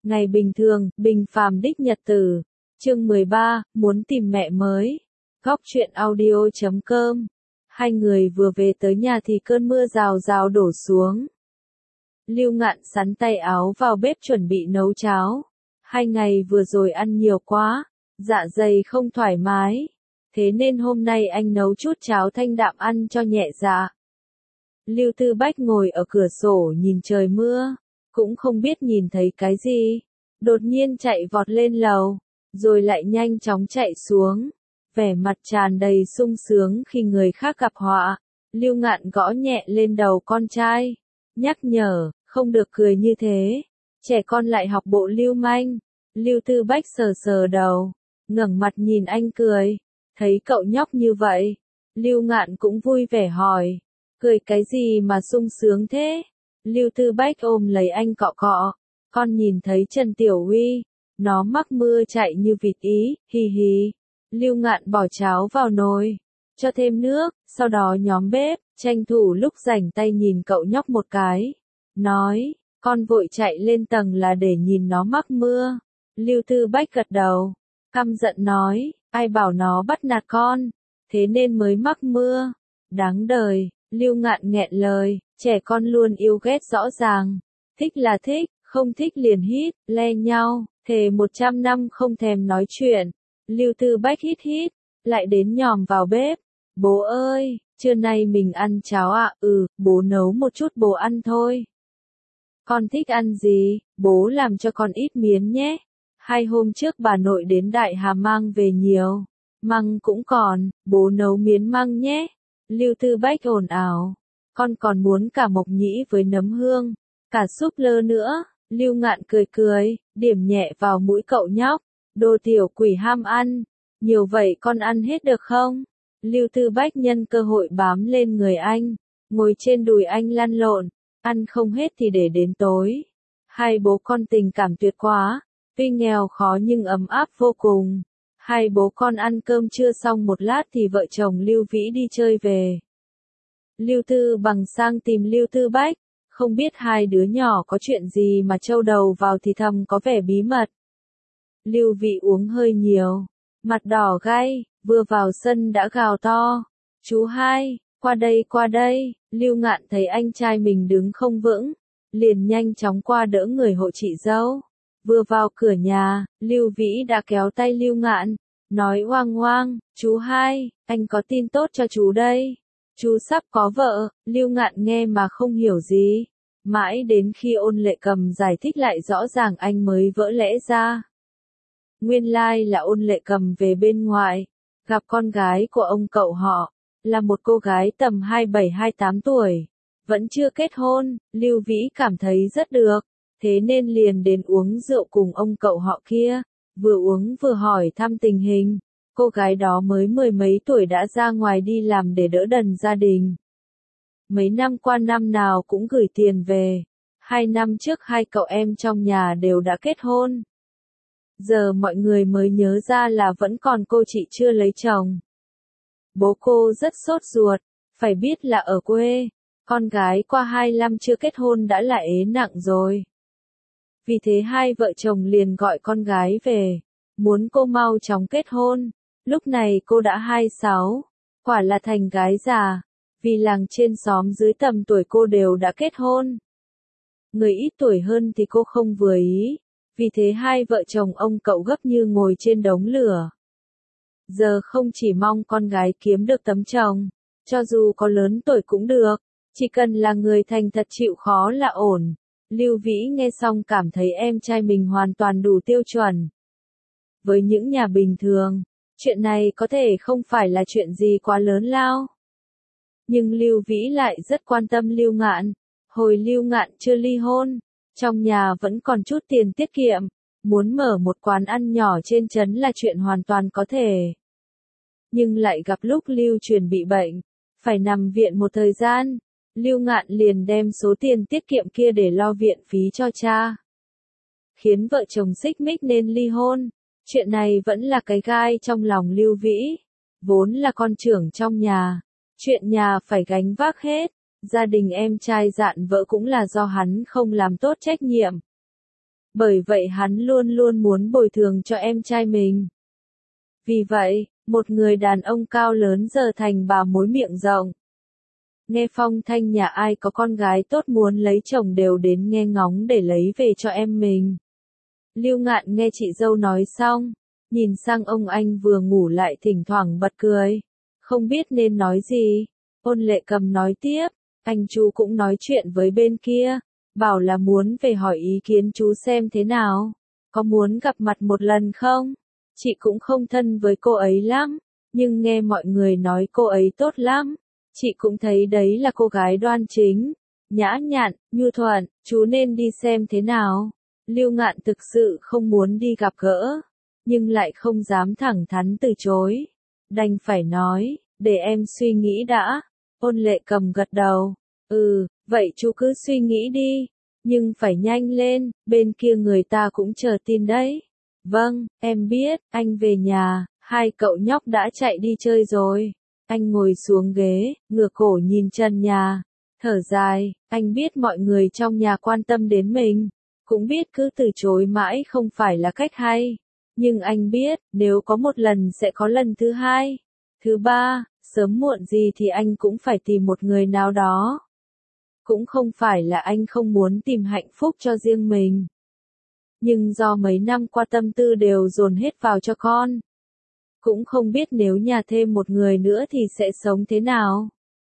Ngày bình thường, bình phàm đích nhật tử. Chương 13, muốn tìm mẹ mới. Góc truyện audio.com. Hai người vừa về tới nhà thì cơn mưa rào rào đổ xuống. Lưu Ngạn sắn tay áo vào bếp chuẩn bị nấu cháo. 2 ngày vừa rồi ăn nhiều quá, dạ dày không thoải mái. Thế nên hôm nay anh nấu chút cháo thanh đạm ăn cho nhẹ dạ. Lưu Tư Bách ngồi ở cửa sổ nhìn trời mưa, cũng không biết nhìn thấy cái gì. Đột nhiên chạy vọt lên lầu, rồi lại nhanh chóng chạy xuống. Vẻ mặt tràn đầy sung sướng khi người khác gặp họa. Lưu Ngạn gõ nhẹ lên đầu con trai, nhắc nhở, không được cười như thế. Trẻ con lại học bộ lưu manh. Lưu Tư Bách sờ sờ đầu, ngẩng mặt nhìn anh cười. Thấy cậu nhóc như vậy, Lưu Ngạn cũng vui vẻ hỏi, cười cái gì mà sung sướng thế? Lưu Tư Bách ôm lấy anh cọ cọ, con nhìn thấy Trần Tiểu Huy, nó mắc mưa chạy như vịt ý, hì hì. Lưu Ngạn bỏ cháo vào nồi, cho thêm nước, sau đó nhóm bếp, tranh thủ lúc rảnh tay nhìn cậu nhóc một cái, nói, con vội chạy lên tầng là để nhìn nó mắc mưa. Lưu Tư Bách gật đầu, căm giận nói, ai bảo nó bắt nạt con, thế nên mới mắc mưa. Đáng đời. Lưu Ngạn nghẹn lời, trẻ con luôn yêu ghét rõ ràng, thích là thích, không thích liền hít, le nhau, thề 100 năm không thèm nói chuyện. Lưu Tư Bách hít hít, lại đến nhòm vào bếp. Bố ơi, trưa nay mình ăn cháo ạ? Bố nấu một chút bố ăn thôi. Con thích ăn gì? Bố làm cho con ít miến nhé. 2 hôm trước bà nội đến Đại Hà mang về nhiều. Măng cũng còn, bố nấu miến măng nhé. Lưu Tư Bách ồn ào, con còn muốn cả mộc nhĩ với nấm hương, cả súp lơ nữa. Lưu Ngạn cười cười, điểm nhẹ vào mũi cậu nhóc, đồ tiểu quỷ ham ăn, nhiều vậy con ăn hết được không? Lưu Tư Bách nhân cơ hội bám lên người anh, ngồi trên đùi anh lăn lộn, ăn không hết thì để đến tối. Hai bố con tình cảm tuyệt quá, tuy nghèo khó nhưng ấm áp vô cùng. Hai bố con ăn cơm trưa xong một lát thì vợ chồng Lưu Vĩ đi chơi về. Lưu Tư Bằng sang tìm Lưu Tư Bách, không biết hai đứa nhỏ có chuyện gì mà trâu đầu vào thì thầm có vẻ bí mật. Lưu Vĩ uống hơi nhiều, mặt đỏ gay, vừa vào sân đã gào to, chú hai, qua đây. Lưu Ngạn thấy anh trai mình đứng không vững, liền nhanh chóng qua đỡ người hộ chị dâu. Vừa vào cửa nhà, Lưu Vĩ đã kéo tay Lưu Ngạn, nói oang oang, chú hai, anh có tin tốt cho chú đây. Chú sắp có vợ. Lưu Ngạn nghe mà không hiểu gì. Mãi đến khi Ôn Lệ Cầm giải thích lại rõ ràng anh mới vỡ lẽ ra. Nguyên lai là Ôn Lệ Cầm về bên ngoài, gặp con gái của ông cậu họ, là một cô gái tầm 27-28 tuổi, vẫn chưa kết hôn. Lưu Vĩ cảm thấy rất được. Thế nên liền đến uống rượu cùng ông cậu họ kia, vừa uống vừa hỏi thăm tình hình. Cô gái đó mới 10 mấy tuổi đã ra ngoài đi làm để đỡ đần gia đình. Mấy năm qua năm nào cũng gửi tiền về. 2 năm trước 2 cậu em trong nhà đều đã kết hôn. Giờ mọi người mới nhớ ra là vẫn còn cô chị chưa lấy chồng. Bố cô rất sốt ruột, phải biết là ở quê, con gái qua 2 năm chưa kết hôn đã là ế nặng rồi. Vì thế hai vợ chồng liền gọi con gái về, muốn cô mau chóng kết hôn. Lúc này cô đã 26, quả là thành gái già, vì làng trên xóm dưới tầm tuổi cô đều đã kết hôn. Người ít tuổi hơn thì cô không vừa ý, vì thế hai vợ chồng ông cậu gấp như ngồi trên đống lửa. Giờ không chỉ mong con gái kiếm được tấm chồng, cho dù có lớn tuổi cũng được, chỉ cần là người thành thật chịu khó là ổn. Lưu Vĩ nghe xong cảm thấy em trai mình hoàn toàn đủ tiêu chuẩn. Với những nhà bình thường, chuyện này có thể không phải là chuyện gì quá lớn lao. Nhưng Lưu Vĩ lại rất quan tâm Lưu Ngạn. Hồi Lưu Ngạn chưa ly hôn, trong nhà vẫn còn chút tiền tiết kiệm, muốn mở một quán ăn nhỏ trên trấn là chuyện hoàn toàn có thể. Nhưng lại gặp lúc Lưu Truyền bị bệnh, phải nằm viện một thời gian. Lưu Ngạn liền đem số tiền tiết kiệm kia để lo viện phí cho cha. Khiến vợ chồng xích mích nên ly hôn. Chuyện này vẫn là cái gai trong lòng Lưu Vĩ. Vốn là con trưởng trong nhà, chuyện nhà phải gánh vác hết. Gia đình em trai dạn vợ cũng là do hắn không làm tốt trách nhiệm. Bởi vậy hắn luôn luôn muốn bồi thường cho em trai mình. Vì vậy, một người đàn ông cao lớn giờ thành bà mối miệng rộng. Nghe phong thanh nhà ai có con gái tốt muốn lấy chồng đều đến nghe ngóng để lấy về cho em mình. Lưu Ngạn nghe chị dâu nói xong, nhìn sang ông anh vừa ngủ lại thỉnh thoảng bật cười. Không biết nên nói gì. Ôn Lệ Cầm nói tiếp, anh chú cũng nói chuyện với bên kia, bảo là muốn về hỏi ý kiến chú xem thế nào. Có muốn gặp mặt một lần không? Chị cũng không thân với cô ấy lắm, nhưng nghe mọi người nói cô ấy tốt lắm. Chị cũng thấy đấy là cô gái đoan chính, nhã nhặn, nhu thuận, chú nên đi xem thế nào. Lưu Ngạn thực sự không muốn đi gặp gỡ, nhưng lại không dám thẳng thắn từ chối. Đành phải nói, để em suy nghĩ đã. Ôn Lệ Cầm gật đầu, vậy chú cứ suy nghĩ đi, nhưng phải nhanh lên, bên kia người ta cũng chờ tin đấy. Vâng, em biết, anh về nhà, hai cậu nhóc đã chạy đi chơi rồi. Anh ngồi xuống ghế, ngửa cổ nhìn trần nhà, thở dài, anh biết mọi người trong nhà quan tâm đến mình, cũng biết cứ từ chối mãi không phải là cách hay. Nhưng anh biết, nếu có một lần sẽ có lần thứ hai, thứ ba, sớm muộn gì thì anh cũng phải tìm một người nào đó. Cũng không phải là anh không muốn tìm hạnh phúc cho riêng mình. Nhưng do mấy năm qua tâm tư đều dồn hết vào cho con. Cũng không biết nếu nhà thêm một người nữa thì sẽ sống thế nào.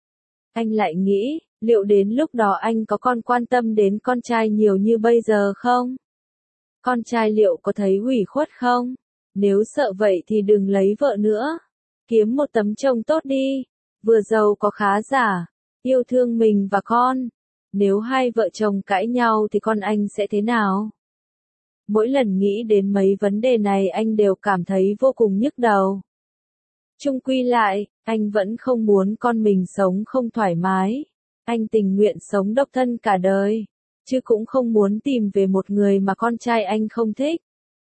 Anh lại nghĩ, liệu đến lúc đó anh có còn quan tâm đến con trai nhiều như bây giờ không? Con trai liệu có thấy ủy khuất không? Nếu sợ vậy thì đừng lấy vợ nữa. Kiếm một tấm chồng tốt đi. Vừa giàu có khá giả. Yêu thương mình và con. Nếu hai vợ chồng cãi nhau thì con anh sẽ thế nào? Mỗi lần nghĩ đến mấy vấn đề này anh đều cảm thấy vô cùng nhức đầu. Chung quy lại, anh vẫn không muốn con mình sống không thoải mái. Anh tình nguyện sống độc thân cả đời, chứ cũng không muốn tìm về một người mà con trai anh không thích.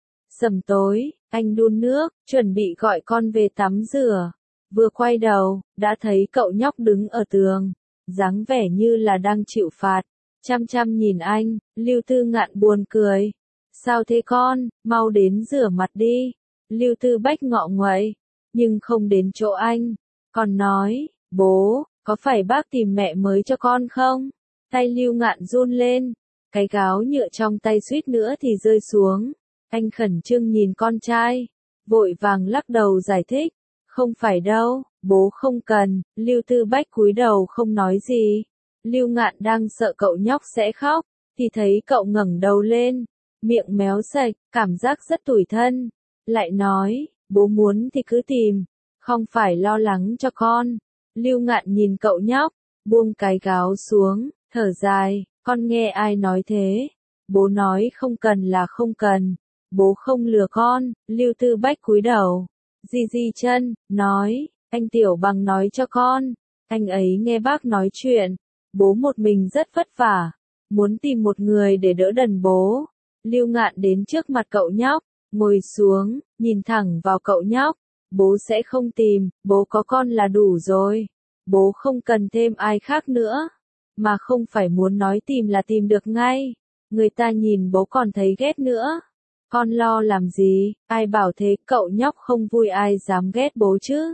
Sầm tối, anh đun nước, chuẩn bị gọi con về tắm rửa. Vừa quay đầu, đã thấy cậu nhóc đứng ở tường, dáng vẻ như là đang chịu phạt. Chăm chăm nhìn anh, Lưu Tư Ngạn buồn cười. Sao thế con, mau đến rửa mặt đi. Lưu Tư Bách ngọ nguậy, nhưng không đến chỗ anh. Còn nói, bố, có phải bác tìm mẹ mới cho con không? Tay Lưu Ngạn run lên, cái gáo nhựa trong tay suýt nữa thì rơi xuống. Anh khẩn trương nhìn con trai, vội vàng lắc đầu giải thích. Không phải đâu, bố không cần. Lưu Tư Bách cúi đầu không nói gì. Lưu Ngạn đang sợ cậu nhóc sẽ khóc, thì thấy cậu ngẩng đầu lên, miệng méo sạch, cảm giác rất tủi thân. Lại nói, bố muốn thì cứ tìm, không phải lo lắng cho con. Lưu Ngạn nhìn cậu nhóc, buông cái gáo xuống, thở dài, con nghe ai nói thế? Bố nói không cần là không cần, bố không lừa con. Lưu Tư Bách cúi đầu, di chân, nói, anh Tiểu Bằng nói cho con, anh ấy nghe bác nói chuyện, bố một mình rất vất vả, muốn tìm một người để đỡ đần bố. Lưu Ngạn đến trước mặt cậu nhóc, ngồi xuống, nhìn thẳng vào cậu nhóc. Bố sẽ không tìm, bố có con là đủ rồi. Bố không cần thêm ai khác nữa. Mà không phải muốn nói tìm là tìm được ngay. Người ta nhìn bố còn thấy ghét nữa. Con lo làm gì, ai bảo thế, cậu nhóc không vui ai dám ghét bố chứ.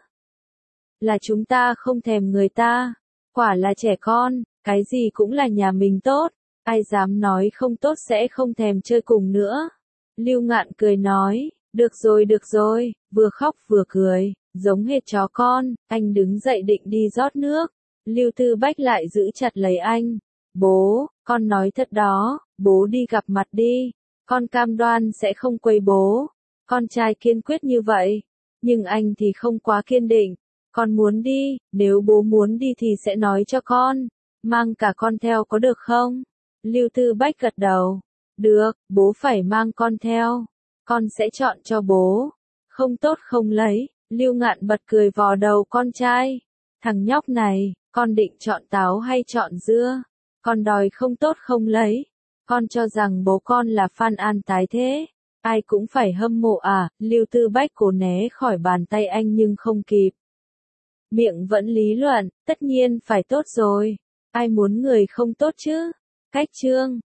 Là chúng ta không thèm người ta. Quả là trẻ con, cái gì cũng là nhà mình tốt. Ai dám nói không tốt sẽ không thèm chơi cùng nữa. Lưu Ngạn cười nói, được rồi, vừa khóc vừa cười, giống hệt chó con. Anh đứng dậy định đi rót nước. Lưu Tư Bách lại giữ chặt lấy anh. Bố, con nói thật đó, bố đi gặp mặt đi. Con cam đoan sẽ không quấy bố. Con trai kiên quyết như vậy. Nhưng anh thì không quá kiên định. Con muốn đi, nếu bố muốn đi thì sẽ nói cho con. Mang cả con theo có được không? Lưu Tư Bách gật đầu. Được, bố phải mang con theo. Con sẽ chọn cho bố. Không tốt không lấy. Lưu Ngạn bật cười vò đầu con trai. Thằng nhóc này, con định chọn táo hay chọn dưa? Con đòi không tốt không lấy. Con cho rằng bố con là Phan An Tái thế. Ai cũng phải hâm mộ à? Lưu Tư Bách cố né khỏi bàn tay anh nhưng không kịp. Miệng vẫn lý luận, tất nhiên phải tốt rồi. Ai muốn người không tốt chứ? Cách chương